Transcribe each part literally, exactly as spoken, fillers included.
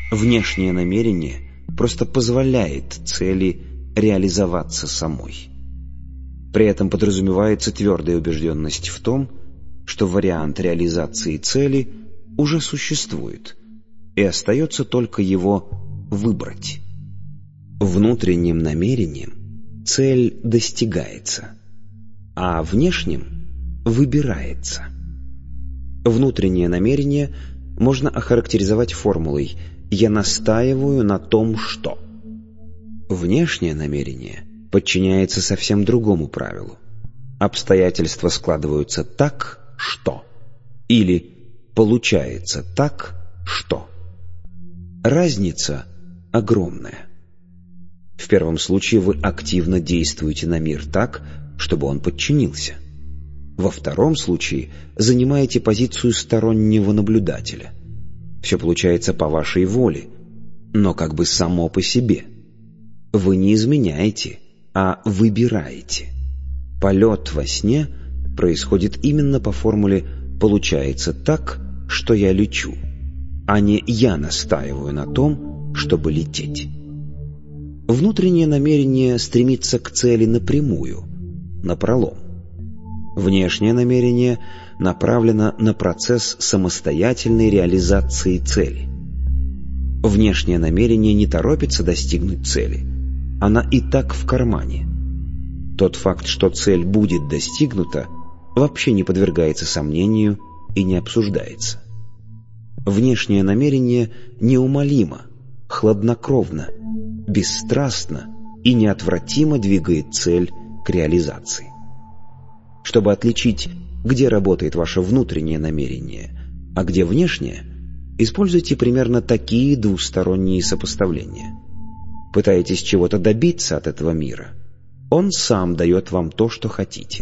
Внешнее намерение просто позволяет цели реализоваться самой. При этом подразумевается твердая убежденность в том, что вариант реализации цели уже существует, и остается только его выбрать. Внутренним намерением цель достигается, а внешним выбирается. Внутреннее намерение можно охарактеризовать формулой «я настаиваю на том, что». Внешнее намерение подчиняется совсем другому правилу. Обстоятельства складываются так, что, или получается так, что. Разница огромная. В первом случае вы активно действуете на мир так, чтобы он подчинился. Во втором случае занимаете позицию стороннего наблюдателя. Все получается по вашей воле, но как бы само по себе. Вы не изменяете, а выбираете. Полет во сне происходит именно по формуле «получается так, что я лечу», а не «я настаиваю на том, чтобы лететь». Внутреннее намерение стремится к цели напрямую, напролом. Внешнее намерение направлено на процесс самостоятельной реализации цели. Внешнее намерение не торопится достигнуть цели, она и так в кармане. Тот факт, что цель будет достигнута, вообще не подвергается сомнению и не обсуждается. Внешнее намерение неумолимо, хладнокровно, бесстрастно и неотвратимо двигает цель к реализации. Чтобы отличить, где работает ваше внутреннее намерение, а где внешнее, используйте примерно такие двусторонние сопоставления. Пытаетесь чего-то добиться от этого мира, он сам дает вам то, что хотите.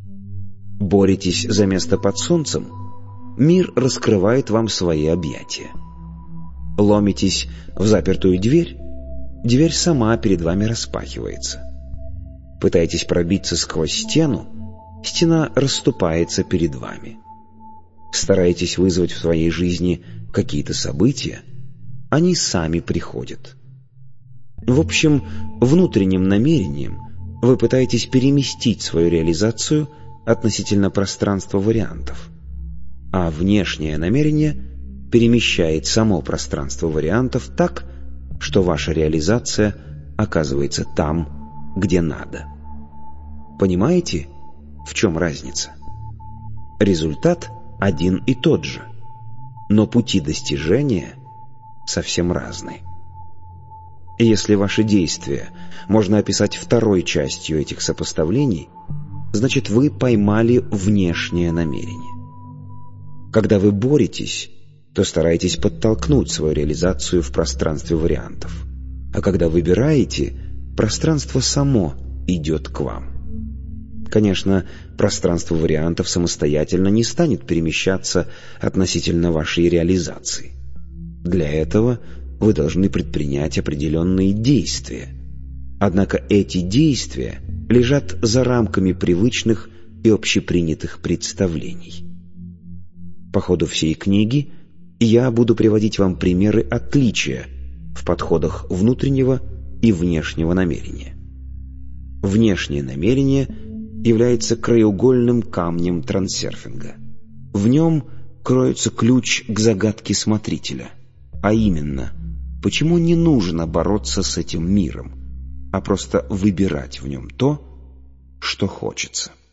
Боретесь за место под солнцем, мир раскрывает вам свои объятия. Ломитесь в запертую дверь, дверь сама перед вами распахивается. Пытаетесь пробиться сквозь стену, стена расступается перед вами. Стараетесь вызвать в своей жизни какие-то события, они сами приходят. В общем, внутренним намерением вы пытаетесь переместить свою реализацию относительно пространства вариантов, а внешнее намерение перемещает само пространство вариантов так, что ваша реализация оказывается там, где надо. Понимаете, в чем разница? Результат один и тот же, но пути достижения совсем разные. Если ваши действия можно описать второй частью этих сопоставлений, значит, вы поймали внешнее намерение. Когда вы боретесь, то стараетесь подтолкнуть свою реализацию в пространстве вариантов, а когда выбираете, пространство само идет к вам. Конечно, пространство вариантов самостоятельно не станет перемещаться относительно вашей реализации. Для этого вы должны предпринять определенные действия. Однако эти действия лежат за рамками привычных и общепринятых представлений. По ходу всей книги я буду приводить вам примеры отличия в подходах внутреннего и внешнего намерения. Внешнее намерение является краеугольным камнем трансерфинга. В нем кроется ключ к загадке смотрителя, а именно, почему не нужно бороться с этим миром, а просто выбирать в нем то, что хочется.